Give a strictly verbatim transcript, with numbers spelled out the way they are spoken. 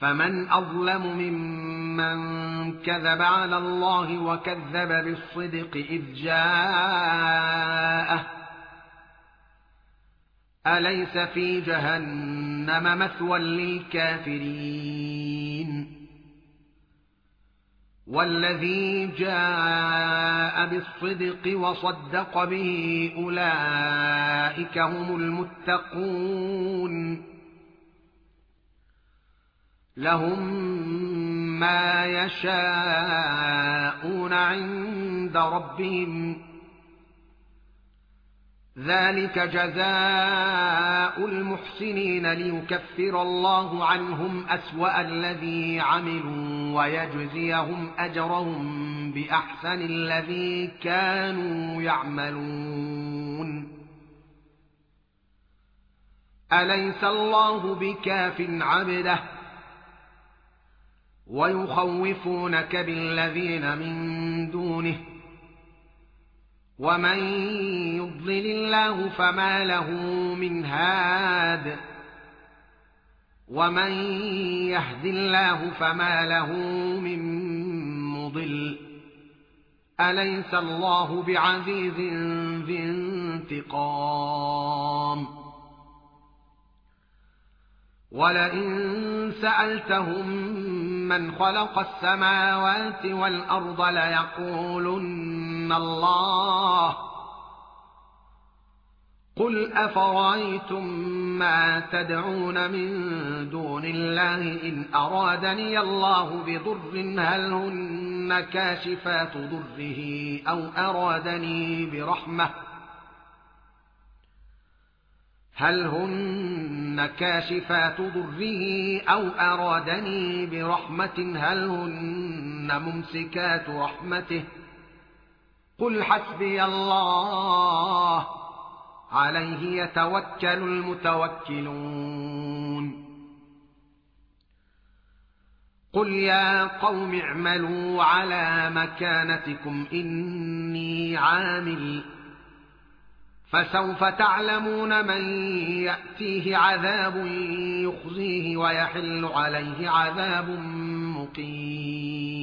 فمن أظلم ممن كذب على الله وكذب بالصدق إذ جاءه أليس في جهنم مثوى للكافرين والذي جاء بالصدق وصدق به أولئك هم المتقون لهم ما يشاءون عند ربهم ذلك جزاء المحسنين ليكفر الله عنهم أسوأ الذي عملوا ويجزيهم أجرهم بأحسن الذي كانوا يعملون أليس الله بكاف عبده ويخوفونك بالذين من دونه ومن يضلل الله فما له من هاد ومن يهد الله فما له من مضل أليس الله بعزيز ذي انتقام ولئن سألتهم من خلق السماوات والأرض ليقولن الله قل أفرأيتم ما تدعون من دون الله إن أرادني الله بضر هل هن كاشفات ضره أو أرادني برحمة هل هن كاشفات ضره أو أرادني برحمة هل هن ممسكات رحمته قل حسبي الله عليه يتوكل المتوكلون قل يا قوم اعملوا على مكانتكم إني عامل فسوف تعلمون من يأتيه عذاب يخزيه ويحل عليه عذاب مقيم